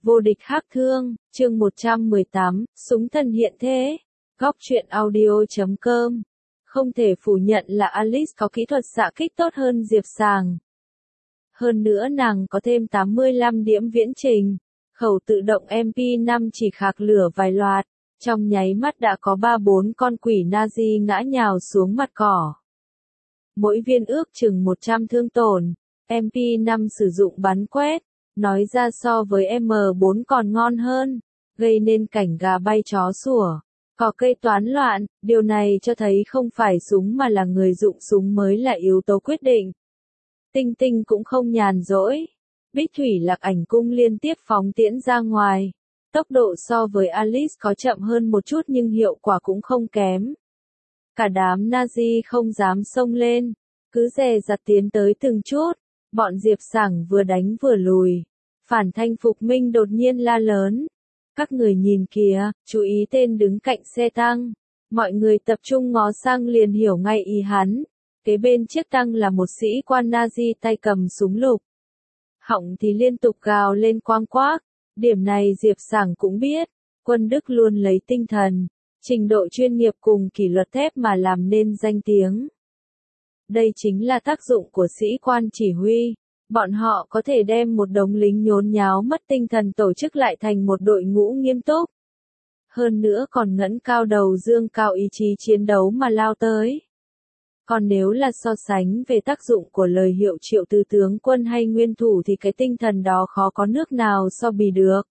Vô địch hắc thương, chương 118, súng thần hiện thế. Góc truyện audio.com. Không thể phủ nhận là Alice có kỹ thuật xạ kích tốt hơn Diệp Sàng. Hơn nữa nàng có thêm 85 điểm viễn trình. Khẩu tự động MP5 chỉ khạc lửa vài loạt. Trong nháy mắt đã có 3-4 con quỷ Nazi ngã nhào xuống mặt cỏ. Mỗi viên ước chừng 100 thương tổn. MP5 sử dụng bắn quét. Nói ra so với M4 còn ngon hơn, gây nên cảnh gà bay chó sủa, cỏ cây toán loạn, điều này cho thấy không phải súng mà là người dụng súng mới là yếu tố quyết định. Tinh Tinh cũng không nhàn rỗi, Bích Thủy Lạc Ảnh cung liên tiếp phóng tiễn ra ngoài, tốc độ so với Alice có chậm hơn một chút nhưng hiệu quả cũng không kém. Cả đám Nazi không dám xông lên, cứ dè dặt tiến tới từng chút. Bọn Diệp Sàng vừa đánh vừa lùi. Phản Thanh Phục Minh đột nhiên la lớn. Các người nhìn kìa, chú ý tên đứng cạnh xe tăng. Mọi người tập trung ngó sang liền hiểu ngay ý hắn. Kế bên chiếc tăng là một sĩ quan Nazi tay cầm súng lục. Họng thì liên tục gào lên quang quác. Điểm này Diệp Sàng cũng biết. Quân Đức luôn lấy tinh thần, trình độ chuyên nghiệp cùng kỷ luật thép mà làm nên danh tiếng. Đây chính là tác dụng của sĩ quan chỉ huy. Bọn họ có thể đem một đống lính nhốn nháo mất tinh thần tổ chức lại thành một đội ngũ nghiêm túc. Hơn nữa còn ngẩng cao đầu dương cao ý chí chiến đấu mà lao tới. Còn nếu là so sánh về tác dụng của lời hiệu triệu từ tướng quân hay nguyên thủ thì cái tinh thần đó khó có nước nào so bì được.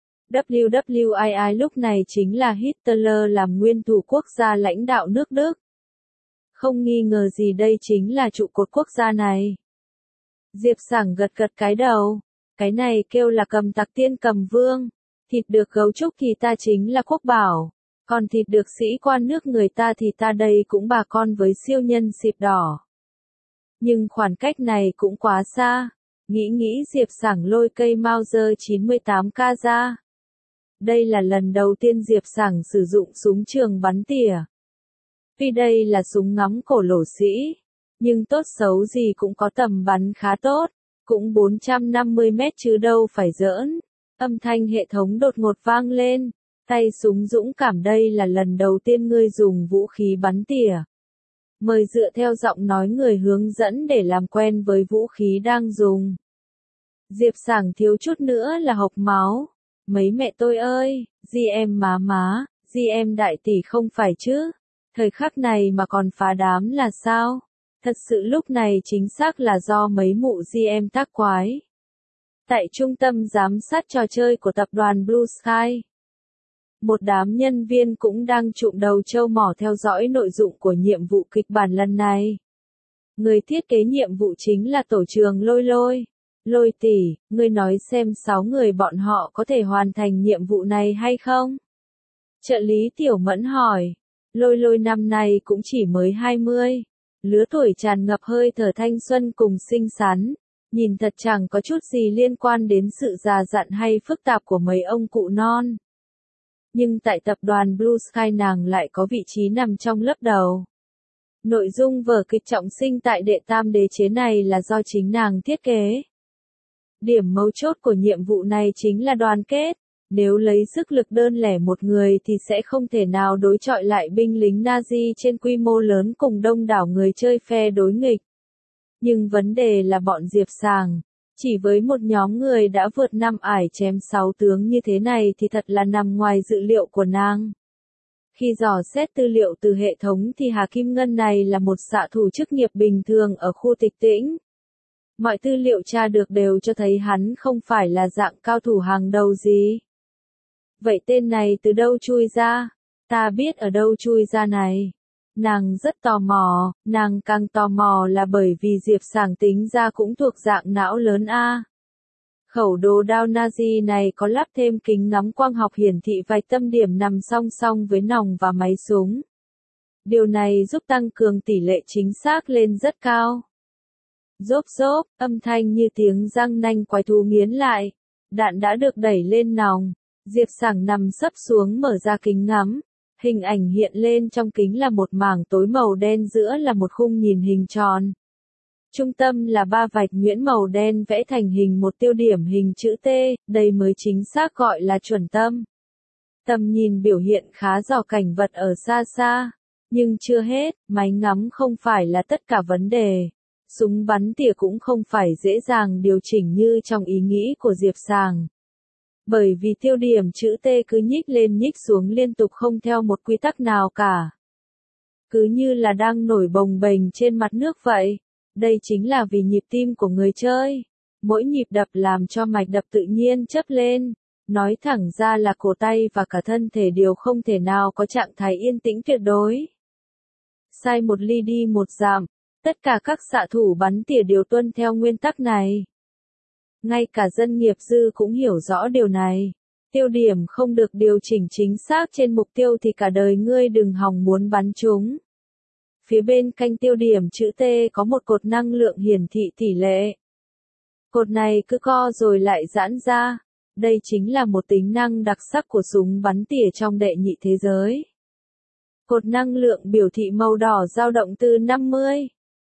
WWII lúc này chính là Hitler làm nguyên thủ quốc gia lãnh đạo nước Đức. Không nghi ngờ gì đây chính là trụ cột quốc gia này. Diệp Sàng gật gật cái đầu. Cái này kêu là cầm tặc tiên cầm vương. Thịt được gấu trúc thì ta chính là quốc bảo. Còn thịt được sĩ quan nước người ta thì ta đây cũng bà con với siêu nhân xịp đỏ. Nhưng khoảng cách này cũng quá xa. Nghĩ Diệp Sàng lôi cây Mauser 98K ra. Đây là lần đầu tiên Diệp Sàng sử dụng súng trường bắn tỉa. Vì đây là súng ngắm cổ lỗ sĩ, nhưng tốt xấu gì cũng có tầm bắn khá tốt, cũng 450 mét chứ đâu phải giỡn. Âm thanh hệ thống đột ngột vang lên, tay súng dũng cảm đây là lần đầu tiên ngươi dùng vũ khí bắn tỉa. Mời dựa theo giọng nói người hướng dẫn để làm quen với vũ khí đang dùng. Diệp Sàng thiếu chút nữa là hộc máu. Mấy mẹ tôi ơi, GM má, GM đại tỷ không phải chứ. Thời khắc này mà còn phá đám là sao? Thật sự lúc này chính xác là do mấy mụ GM tác quái. Tại trung tâm giám sát trò chơi của tập đoàn Blue Sky, một đám nhân viên cũng đang trụm đầu trâu mỏ theo dõi nội dung của nhiệm vụ kịch bản lần này. Người thiết kế nhiệm vụ chính là tổ trưởng Lôi Lôi. Lôi tỷ, ngươi nói xem 6 người bọn họ có thể hoàn thành nhiệm vụ này hay không? Trợ lý Tiểu Mẫn hỏi. Lôi Lôi năm nay cũng chỉ mới 20, lứa tuổi tràn ngập hơi thở thanh xuân cùng xinh xắn, nhìn thật chẳng có chút gì liên quan đến sự già dặn hay phức tạp của mấy ông cụ non. Nhưng tại tập đoàn Blue Sky nàng lại có vị trí nằm trong lớp đầu. Nội dung vở kịch trọng sinh tại đệ tam đế chế này là do chính nàng thiết kế. Điểm mấu chốt của nhiệm vụ này chính là đoàn kết. Nếu lấy sức lực đơn lẻ một người thì sẽ không thể nào đối chọi lại binh lính Nazi trên quy mô lớn cùng đông đảo người chơi phe đối nghịch. Nhưng vấn đề là bọn Diệp Sàng, chỉ với một nhóm người đã vượt 5 ải chém 6 tướng như thế này thì thật là nằm ngoài dự liệu của nàng. Khi dò xét tư liệu từ hệ thống thì Hà Kim Ngân này là một xạ thủ chức nghiệp bình thường ở khu Tịch Tĩnh. Mọi tư liệu tra được đều cho thấy hắn không phải là dạng cao thủ hàng đầu gì. Vậy tên này từ đâu chui ra? Ta biết ở đâu chui ra này. Nàng rất tò mò, nàng càng tò mò là bởi vì Diệp Sàng tính ra cũng thuộc dạng não lớn A. Khẩu đồ đao Nazi này có lắp thêm kính ngắm quang học hiển thị vài tâm điểm nằm song song với nòng và máy súng. Điều này giúp tăng cường tỷ lệ chính xác lên rất cao. Rốp rốp, âm thanh như tiếng răng nanh quái thú nghiến lại. Đạn đã được đẩy lên nòng. Diệp Sàng nằm sấp xuống mở ra kính ngắm. Hình ảnh hiện lên trong kính là một mảng tối màu đen giữa là một khung nhìn hình tròn. Trung tâm là 3 vạch nhuyễn màu đen vẽ thành hình một tiêu điểm hình chữ T, đây mới chính xác gọi là chuẩn tâm. Tầm nhìn biểu hiện khá rõ cảnh vật ở xa xa. Nhưng chưa hết, máy ngắm không phải là tất cả vấn đề. Súng bắn tỉa cũng không phải dễ dàng điều chỉnh như trong ý nghĩ của Diệp Sàng. Bởi vì tiêu điểm chữ T cứ nhích lên nhích xuống liên tục không theo một quy tắc nào cả. Cứ như là đang nổi bồng bềnh trên mặt nước vậy. Đây chính là vì nhịp tim của người chơi. Mỗi nhịp đập làm cho mạch đập tự nhiên chớp lên. Nói thẳng ra là cổ tay và cả thân thể đều không thể nào có trạng thái yên tĩnh tuyệt đối. Sai một ly đi một dặm, tất cả các xạ thủ bắn tỉa đều tuân theo nguyên tắc này. Ngay cả dân nghiệp dư cũng hiểu rõ điều này. Tiêu điểm không được điều chỉnh chính xác trên mục tiêu thì cả đời ngươi đừng hòng muốn bắn chúng. Phía bên cạnh tiêu điểm chữ T có một cột năng lượng hiển thị tỷ lệ. Cột này cứ co rồi lại giãn ra. Đây chính là một tính năng đặc sắc của súng bắn tỉa trong đệ nhị thế giới. Cột năng lượng biểu thị màu đỏ dao động từ 50,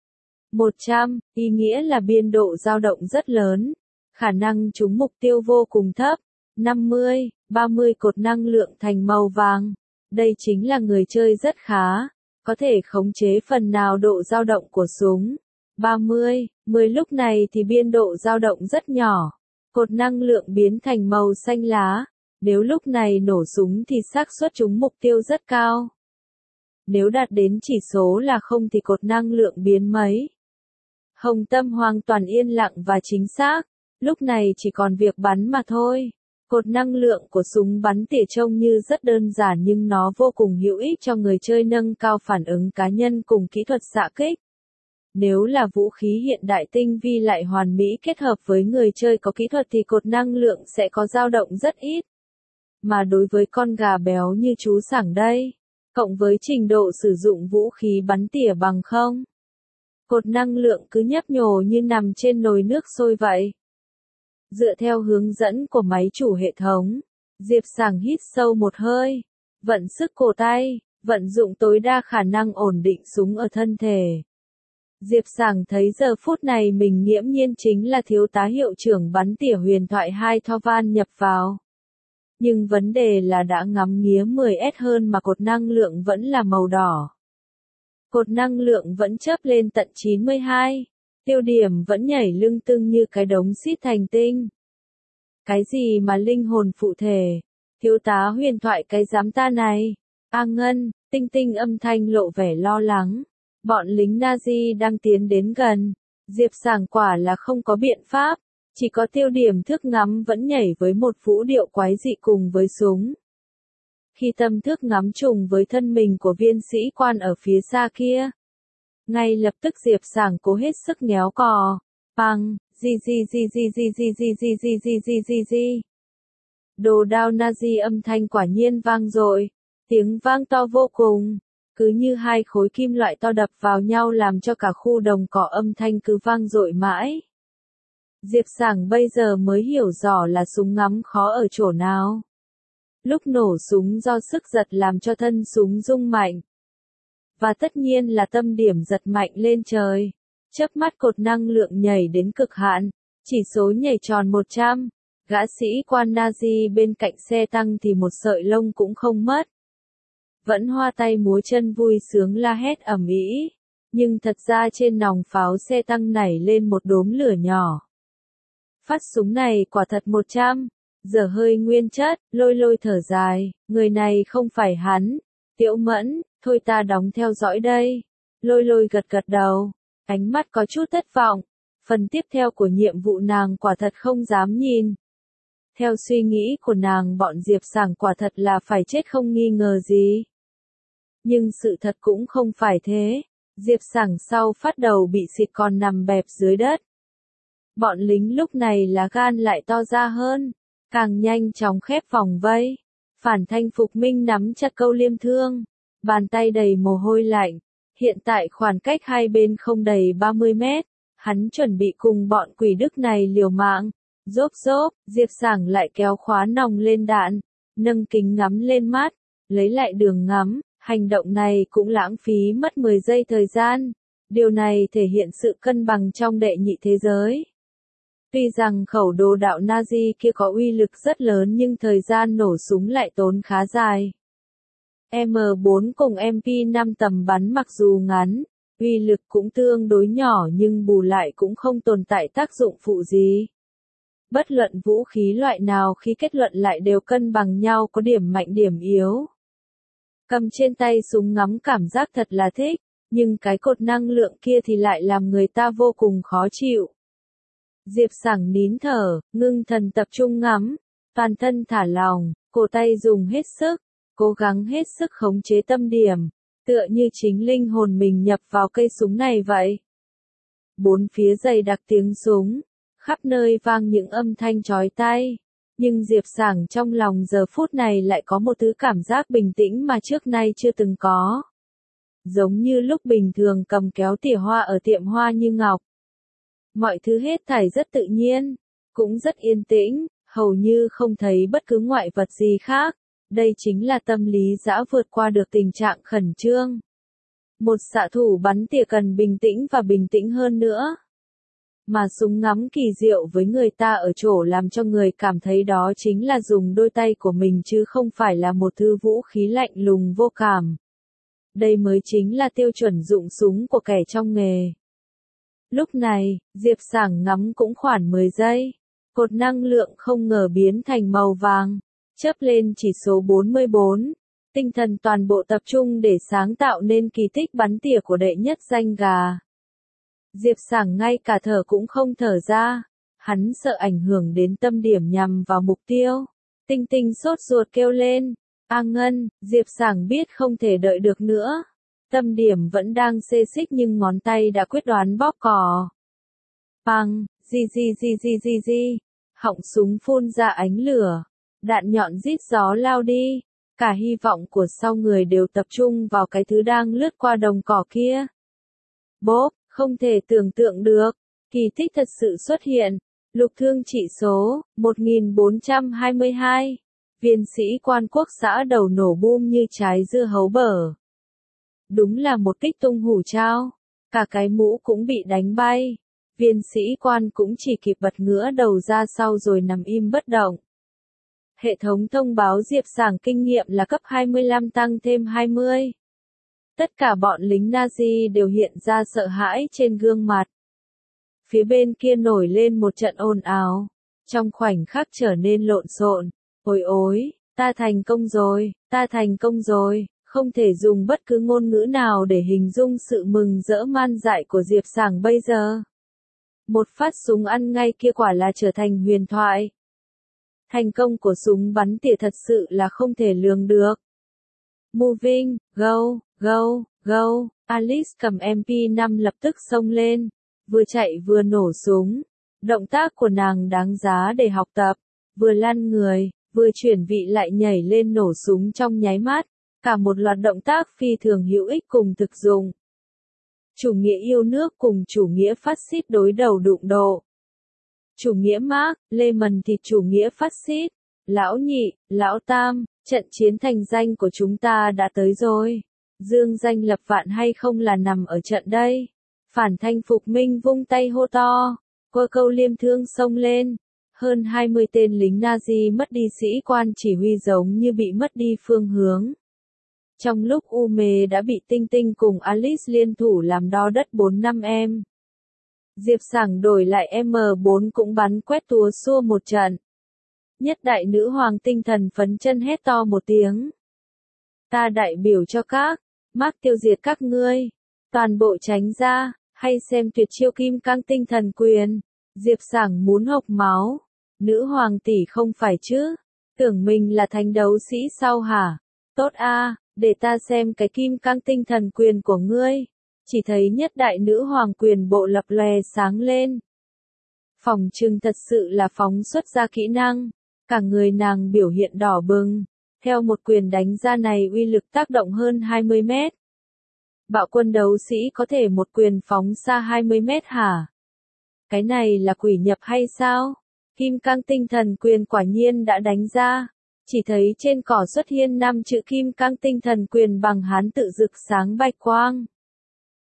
100, ý nghĩa là biên độ dao động rất lớn. Khả năng trúng mục tiêu vô cùng thấp. 50, 30 cột năng lượng thành màu vàng. Đây chính là người chơi rất khá. Có thể khống chế phần nào độ dao động của súng. 30, 10 lúc này thì biên độ dao động rất nhỏ. Cột năng lượng biến thành màu xanh lá. Nếu lúc này nổ súng thì xác suất trúng mục tiêu rất cao. Nếu đạt đến chỉ số là 0 thì cột năng lượng biến mấy. Hồng tâm hoàn toàn yên lặng và chính xác. Lúc này chỉ còn việc bắn mà thôi. Cột năng lượng của súng bắn tỉa trông như rất đơn giản nhưng nó vô cùng hữu ích cho người chơi nâng cao phản ứng cá nhân cùng kỹ thuật xạ kích. Nếu là vũ khí hiện đại tinh vi lại hoàn mỹ kết hợp với người chơi có kỹ thuật thì cột năng lượng sẽ có dao động rất ít. Mà đối với con gà béo như chú Sảng đây, cộng với trình độ sử dụng vũ khí bắn tỉa bằng không, cột năng lượng cứ nhấp nhô như nằm trên nồi nước sôi vậy. Dựa theo hướng dẫn của máy chủ hệ thống, Diệp Sảng hít sâu một hơi, vận sức cổ tay, vận dụng tối đa khả năng ổn định súng ở thân thể. Diệp Sảng thấy giờ phút này mình nghiễm nhiên chính là thiếu tá hiệu trưởng bắn tỉa huyền thoại 2 Thovan nhập vào. Nhưng vấn đề là đã ngắm nghía 10S hơn mà cột năng lượng vẫn là màu đỏ. Cột năng lượng vẫn chớp lên tận 92. Tiêu điểm vẫn nhảy lưng tưng như cái đống xít thành tinh. Cái gì mà linh hồn phụ thể? Thiếu tá huyền thoại cái giám ta này. A Ngân, Tinh Tinh âm thanh lộ vẻ lo lắng. Bọn lính Nazi đang tiến đến gần. Diệp Sảng quả là không có biện pháp. Chỉ có tiêu điểm thước ngắm vẫn nhảy với một vũ điệu quái dị cùng với súng. Khi tâm thước ngắm trùng với thân mình của viên sĩ quan ở phía xa kia, ngay lập tức Diệp Sảng cố hết sức nhéo cò. Păng, di. Đồ đao Nazi âm thanh quả nhiên vang dội. Tiếng vang to vô cùng. Cứ như hai khối kim loại to đập vào nhau làm cho cả khu đồng cỏ âm thanh cứ vang dội mãi. Diệp Sảng bây giờ mới hiểu rõ là súng ngắm khó ở chỗ nào. Lúc nổ súng do sức giật làm cho thân súng rung mạnh. Và tất nhiên là tâm điểm giật mạnh lên trời. Chớp mắt cột năng lượng nhảy đến cực hạn. Chỉ số nhảy tròn 100. Gã sĩ quan Nazi bên cạnh xe tăng thì một sợi lông cũng không mất. Vẫn hoa tay múa chân vui sướng la hét ầm ĩ. Nhưng thật ra trên nòng pháo xe tăng nảy lên một đốm lửa nhỏ. Phát súng này quả thật 100. Giờ hơi nguyên chất, lôi thở dài. Người này không phải hắn. Tiểu Mẫn, thôi ta đóng theo dõi đây. Lôi gật đầu. Ánh mắt có chút thất vọng. Phần tiếp theo của nhiệm vụ nàng quả thật không dám nhìn. Theo suy nghĩ của nàng bọn Diệp Sảng quả thật là phải chết không nghi ngờ gì. Nhưng sự thật cũng không phải thế. Diệp Sảng sau phát đầu bị xịt còn nằm bẹp dưới đất. Bọn lính lúc này lá gan lại to ra hơn. Càng nhanh chóng khép vòng vây. Phản Thanh Phục Minh nắm chặt câu liêm thương. Bàn tay đầy mồ hôi lạnh. Hiện tại khoảng cách hai bên không đầy 30 mét. Hắn chuẩn bị cùng bọn quỷ Đức này liều mạng. Rốp, Diệp Sảng lại kéo khóa nòng lên đạn. Nâng kính ngắm lên mắt. Lấy lại đường ngắm. Hành động này cũng lãng phí mất 10 giây thời gian. Điều này thể hiện sự cân bằng trong đệ nhị thế giới. Tuy rằng khẩu đồ đạo Nazi kia có uy lực rất lớn nhưng thời gian nổ súng lại tốn khá dài. M4 cùng MP5 tầm bắn mặc dù ngắn, uy lực cũng tương đối nhỏ nhưng bù lại cũng không tồn tại tác dụng phụ gì. Bất luận vũ khí loại nào khi kết luận lại đều cân bằng nhau, có điểm mạnh điểm yếu. Cầm trên tay súng ngắm cảm giác thật là thích, nhưng cái cột năng lượng kia thì lại làm người ta vô cùng khó chịu. Diệp Sảng nín thở, ngưng thần tập trung ngắm, toàn thân thả lỏng, cổ tay dùng hết sức, cố gắng hết sức khống chế tâm điểm, tựa như chính linh hồn mình nhập vào cây súng này vậy. Bốn phía dày đặc tiếng súng, khắp nơi vang những âm thanh chói tai, nhưng Diệp Sảng trong lòng giờ phút này lại có một thứ cảm giác bình tĩnh mà trước nay chưa từng có. Giống như lúc bình thường cầm kéo tỉa hoa ở tiệm hoa như ngọc. Mọi thứ hết thảy rất tự nhiên, cũng rất yên tĩnh, hầu như không thấy bất cứ ngoại vật gì khác. Đây chính là tâm lý đã vượt qua được tình trạng khẩn trương. Một xạ thủ bắn tỉa cần bình tĩnh và bình tĩnh hơn nữa. Mà súng ngắm kỳ diệu với người ta ở chỗ làm cho người cảm thấy đó chính là dùng đôi tay của mình chứ không phải là một thứ vũ khí lạnh lùng vô cảm. Đây mới chính là tiêu chuẩn dụng súng của kẻ trong nghề. Lúc này, Diệp Sảng ngắm cũng khoảng 10 giây. Cột năng lượng không ngờ biến thành màu vàng, chớp lên chỉ số 44. Tinh thần toàn bộ tập trung để sáng tạo nên kỳ tích bắn tỉa của đệ nhất danh gà. Diệp Sảng ngay cả thở cũng không thở ra, hắn sợ ảnh hưởng đến tâm điểm nhằm vào mục tiêu. Tinh Tinh sốt ruột kêu lên, "A Ngân!" Diệp Sảng biết không thể đợi được nữa. Tâm điểm vẫn đang xê xích nhưng ngón tay đã quyết đoán bóp cò. Păng, di, họng súng phun ra ánh lửa, đạn nhọn rít gió lao đi, cả hy vọng của sau người đều tập trung vào cái thứ đang lướt qua đồng cỏ kia. Bốp, không thể tưởng tượng được, kỳ tích thật sự xuất hiện, lục thương chỉ số, 1422, viên sĩ quan quốc xã đầu nổ bum như trái dưa hấu bở. Đúng là một kích tung hủ trao, cả cái mũ cũng bị đánh bay, viên sĩ quan cũng chỉ kịp bật ngửa đầu ra sau rồi nằm im bất động. Hệ thống thông báo Diệp Sảng kinh nghiệm là cấp 25 tăng thêm 20. Tất cả bọn lính Nazi đều hiện ra sợ hãi trên gương mặt. Phía bên kia nổi lên một trận ồn ào, trong khoảnh khắc trở nên lộn xộn. Ôi ối, ta thành công rồi, không thể dùng bất cứ ngôn ngữ nào để hình dung sự mừng rỡ man dại của Diệp Sảng bây giờ. Một phát súng ăn ngay kia quả là trở thành huyền thoại. Thành công của súng bắn tỉa thật sự là không thể lường được. Moving, go, Alice cầm MP5 lập tức xông lên, vừa chạy vừa nổ súng. Động tác của nàng đáng giá để học tập, vừa lăn người, vừa chuyển vị lại nhảy lên nổ súng trong nháy mắt, cả một loạt động tác phi thường hữu ích cùng thực dụng. Chủ nghĩa yêu nước cùng chủ nghĩa phát xít đối đầu đụng độ. Chủ nghĩa Mác, Lehman thì chủ nghĩa phát xít. Lão nhị, lão tam, trận chiến thành danh của chúng ta đã tới rồi. Dương danh lập vạn hay không là nằm ở trận đây. Phản thanh phục minh vung tay hô to, cơ câu liêm thương xông lên. Hơn 20 tên lính Nazi mất đi sĩ quan chỉ huy giống như bị mất đi phương hướng. Trong lúc Ume đã bị Tinh Tinh cùng Alice liên thủ làm đo đất 4-5 em. Diệp Sảng đổi lại M4 cũng bắn quét tua xua một trận. Nhất đại nữ hoàng tinh thần phấn chân hét to một tiếng. Ta đại biểu cho các, Mác tiêu diệt các ngươi. Toàn bộ tránh ra, hay xem tuyệt chiêu kim cang tinh thần quyền. Diệp Sảng muốn hộc máu. Nữ hoàng tỷ không phải chứ? Tưởng mình là thánh đấu sĩ sao hả? Tốt a, để ta xem cái kim cang tinh thần quyền của ngươi. Chỉ thấy nhất đại nữ hoàng quyền bộ lập lòe sáng lên. Phỏng chừng thật sự là phóng xuất ra kỹ năng. Cả người nàng biểu hiện đỏ bừng. Theo một quyền đánh ra này uy lực tác động hơn 20 mét. Bạo quân đấu sĩ có thể một quyền phóng xa 20 mét hả? Cái này là quỷ nhập hay sao? Kim cang tinh thần quyền quả nhiên đã đánh ra. Chỉ thấy trên cỏ xuất hiện 5 chữ kim cang tinh thần quyền bằng Hán tự rực sáng bạch quang.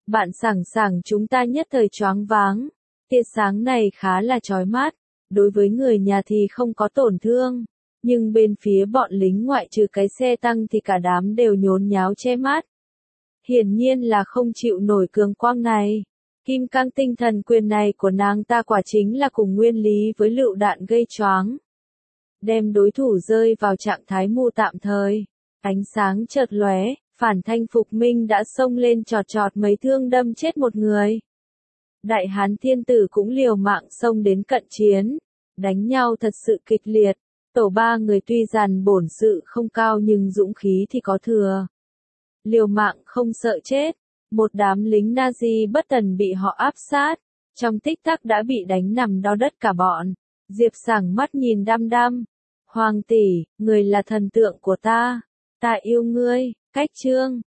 Bạn sảng sảng chúng ta nhất thời choáng váng. Tia sáng này khá là chói mắt. Đối với người nhà thì không có tổn thương. Nhưng bên phía bọn lính ngoại trừ cái xe tăng thì cả đám đều nhốn nháo che mắt. Hiển nhiên là không chịu nổi cường quang này. Kim cang tinh thần quyền này của nàng ta quả chính là cùng nguyên lý với lựu đạn gây choáng. Đem đối thủ rơi vào trạng thái mù tạm thời. Ánh sáng chợt lóe, phản thanh phục minh đã xông lên chọt chọt mấy thương đâm chết một người. Đại hán thiên tử cũng liều mạng xông đến cận chiến. Đánh nhau thật sự kịch liệt. Tổ ba người tuy dàn bổn sự không cao nhưng dũng khí thì có thừa. Liều mạng không sợ chết. Một đám lính Nazi bất tần bị họ áp sát. Trong tích tắc đã bị đánh nằm đau đất cả bọn. Diệp Sảng mắt nhìn đăm đăm. Hoàng tỷ, người là thần tượng của ta. Ta yêu ngươi. Cách chương.